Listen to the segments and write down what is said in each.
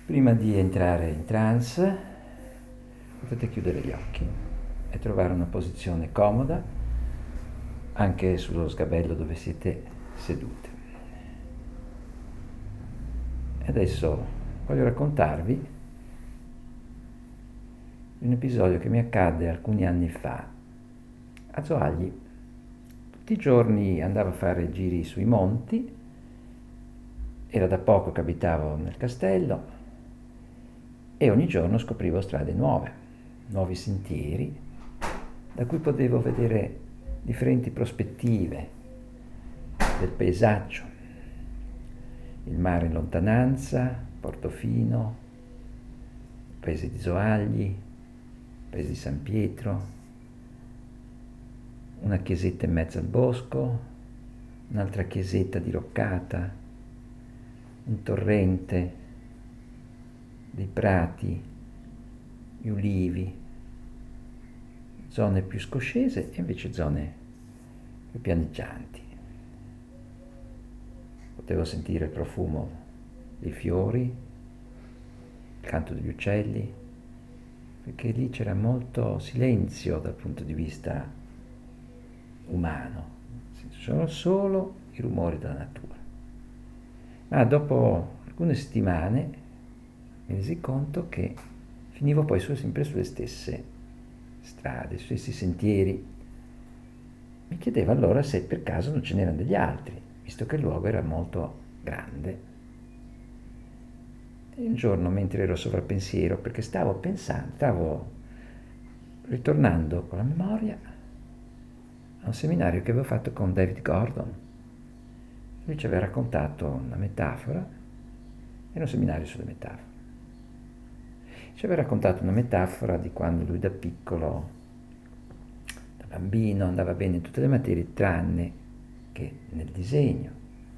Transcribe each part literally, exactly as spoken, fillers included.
Prima di entrare in trance potete chiudere gli occhi e trovare una posizione comoda anche sullo sgabello dove siete sedute. E adesso voglio raccontarvi un episodio che mi accadde alcuni anni fa a Zoagli. Tutti i giorni andavo a fare giri sui monti, era da poco che abitavo nel castello e ogni giorno scoprivo strade nuove, nuovi sentieri da cui potevo vedere differenti prospettive del paesaggio, il mare in lontananza, Portofino, il paese di Zoagli, il paese di San Pietro, una chiesetta in mezzo al bosco, un'altra chiesetta diroccata, un torrente, dei prati, gli ulivi, zone più scoscese e invece zone più pianeggianti. Potevo sentire il profumo dei fiori, il canto degli uccelli, perché lì c'era molto silenzio dal punto di vista umano, sono solo i rumori della natura. Ma dopo alcune settimane mi resi conto che finivo poi sempre sulle stesse strade, sui stessi sentieri. Mi chiedevo allora se per caso non ce n'erano degli altri, visto che il luogo era molto grande. E un giorno, mentre ero sovrappensiero, perché stavo pensando, stavo ritornando con la memoria a un seminario che avevo fatto con David Gordon. Lui ci aveva raccontato una metafora, era un seminario sulle metafore. Ci aveva raccontato una metafora di quando lui da piccolo, da bambino, andava bene in tutte le materie tranne che nel disegno.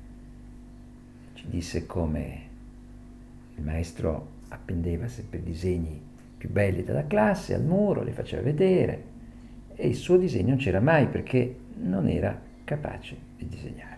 Ci disse come il maestro appendeva sempre disegni più belli della classe al muro, li faceva vedere e il suo disegno non c'era mai perché non era capace di disegnare.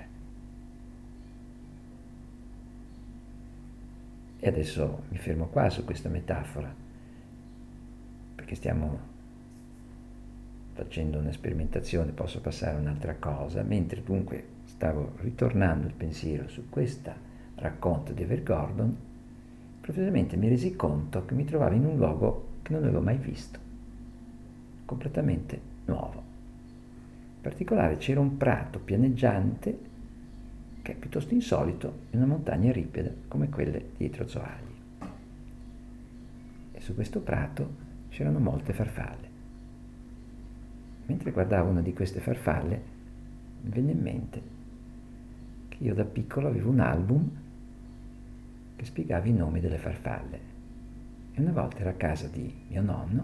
E adesso mi fermo qua su questa metafora, perché stiamo facendo un'esperimentazione, posso passare a un'altra cosa, mentre dunque stavo ritornando il pensiero su questo racconto di David Gordon, improvvisamente mi resi conto che mi trovavo in un luogo che non avevo mai visto, completamente nuovo. In particolare c'era un prato pianeggiante che è piuttosto insolito in una montagna ripida come quelle dietro Zoagli. E su questo prato c'erano molte farfalle. Mentre guardavo una di queste farfalle mi venne in mente che io da piccolo avevo un album che spiegava i nomi delle farfalle e una volta ero a casa di mio nonno,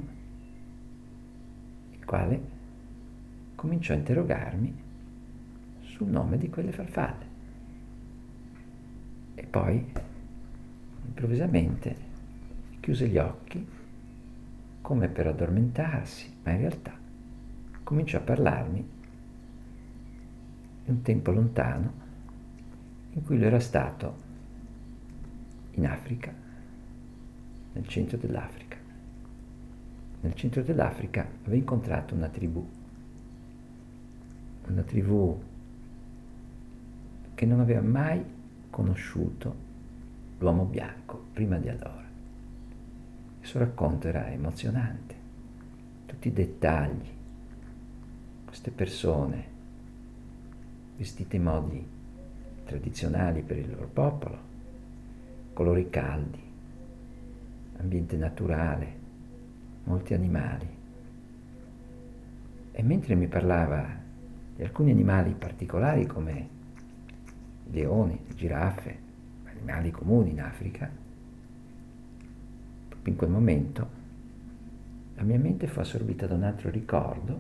il quale cominciò a interrogarmi sul nome di quelle farfalle. E poi, improvvisamente, chiuse gli occhi, come per addormentarsi, ma in realtà cominciò a parlarmi di un tempo lontano in cui lui era stato in Africa, nel centro dell'Africa. Nel centro dell'Africa aveva incontrato una tribù, una tribù che non aveva mai conosciuto l'uomo bianco prima di allora. Il suo racconto era emozionante, tutti i dettagli, queste persone vestite in modi tradizionali per il loro popolo, colori caldi, ambiente naturale, molti animali. E mentre mi parlava di alcuni animali particolari come leoni, giraffe, animali comuni in Africa, proprio in quel momento la mia mente fu assorbita da un altro ricordo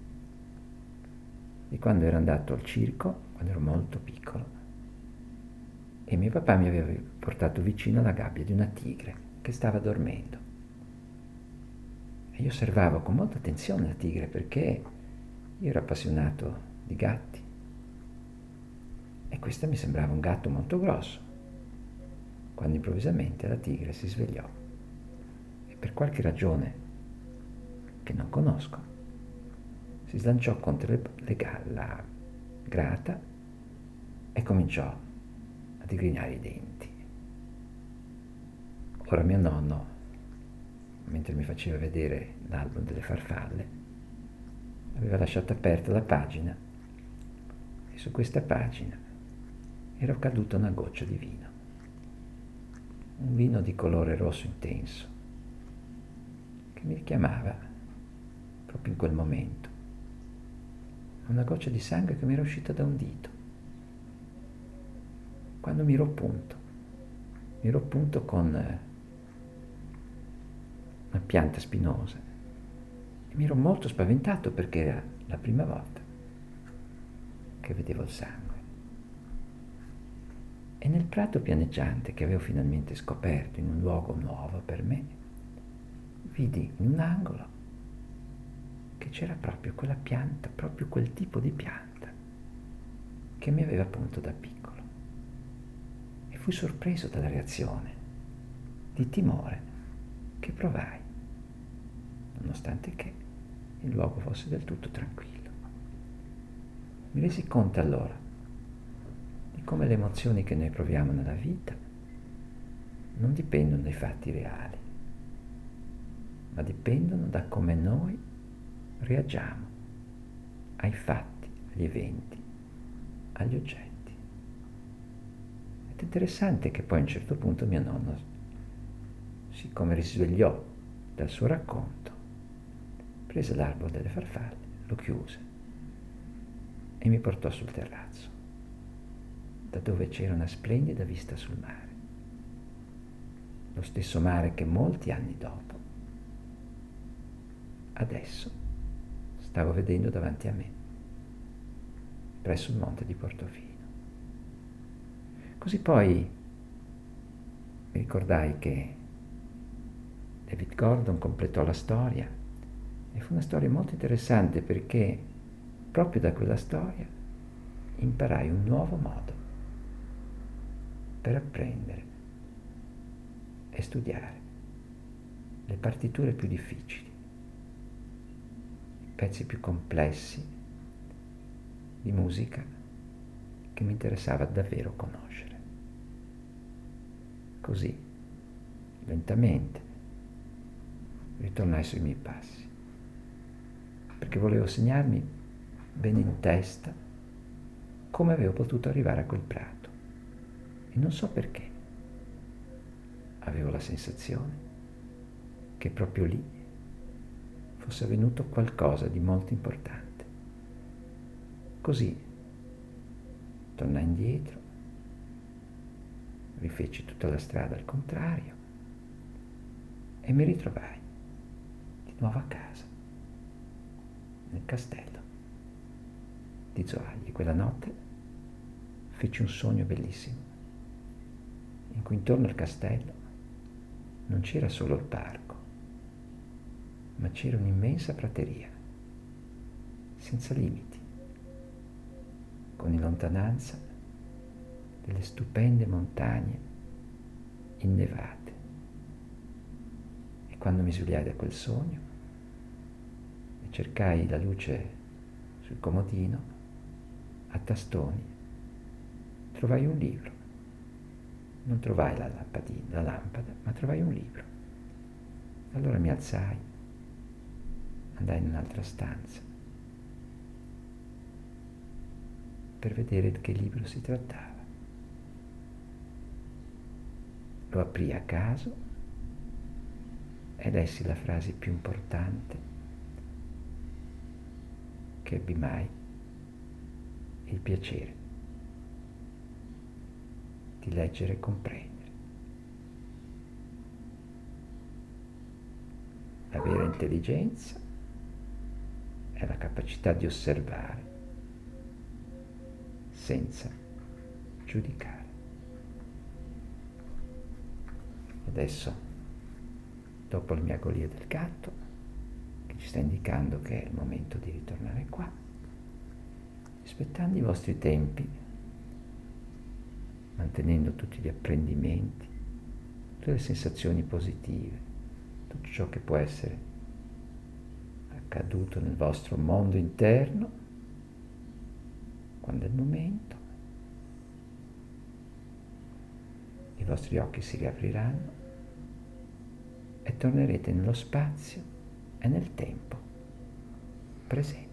di quando ero andato al circo, quando ero molto piccolo, e mio papà mi aveva portato vicino alla gabbia di una tigre che stava dormendo. E io osservavo con molta attenzione la tigre perché io ero appassionato di gatti. E questo mi sembrava un gatto molto grosso. quando improvvisamente la tigre si svegliò e per qualche ragione che non conosco si slanciò contro le, le, la grata e cominciò a digrignare i denti. Ora mio nonno, mentre mi faceva vedere l'album delle farfalle, aveva lasciato aperta la pagina e su questa pagina era caduta una goccia di vino, un vino di colore rosso intenso, che mi richiamava, proprio in quel momento, una goccia di sangue che mi era uscita da un dito. Quando mi ero punto, mi ero punto con una pianta spinosa e mi ero molto spaventato perché era la prima volta che vedevo il sangue. E nel prato pianeggiante che avevo finalmente scoperto in un luogo nuovo per me, vidi in un angolo che c'era proprio quella pianta, proprio quel tipo di pianta che mi aveva punto da piccolo. E fui sorpreso dalla reazione di timore che provai, nonostante che il luogo fosse del tutto tranquillo. Mi resi conto allora di come le emozioni che noi proviamo nella vita non dipendono dai fatti reali, ma dipendono da come noi reagiamo ai fatti, agli eventi, agli oggetti. Ed è interessante che poi a un certo punto mio nonno, siccome risvegliò dal suo racconto, prese l'albero delle farfalle, lo chiuse e mi portò sul terrazzo, da dove c'era una splendida vista sul mare. Lo stesso mare che molti anni dopo, adesso, stavo vedendo davanti a me, presso il monte di Portofino. Così poi mi ricordai che David Gordon completò la storia e fu una storia molto interessante perché proprio da quella storia imparai un nuovo modo per apprendere e studiare le partiture più difficili, i pezzi più complessi di musica che mi interessava davvero conoscere. Così, lentamente, ritornai sui miei passi, perché volevo segnarmi bene in testa come avevo potuto arrivare a quel prato. E non so perché, avevo la sensazione che proprio lì fosse avvenuto qualcosa di molto importante. Così tornai indietro, rifeci tutta la strada al contrario e mi ritrovai di nuovo a casa, nel castello di Zoagli. Quella notte feci un sogno bellissimo, in cui intorno al castello non c'era solo il parco, ma c'era un'immensa prateria, senza limiti, con in lontananza delle stupende montagne innevate. E quando mi svegliai da quel sogno e cercai la luce sul comodino, a tastoni, trovai un libro. Non trovai la lampadina, la lampada, ma trovai un libro. Allora mi alzai, andai in un'altra stanza per vedere di che libro si trattava. Lo aprii a caso e lessi la frase più importante che ebbi mai il piacere di leggere e comprendere. La vera intelligenza è la capacità di osservare senza giudicare. Adesso, dopo la mia agonia del gatto, che ci sta indicando che è il momento di ritornare qua, rispettando i vostri tempi, mantenendo tutti gli apprendimenti tutte le sensazioni positive, tutto ciò che può essere accaduto nel vostro mondo interno, quando è il momento, i vostri occhi si riapriranno e tornerete nello spazio e nel tempo presente.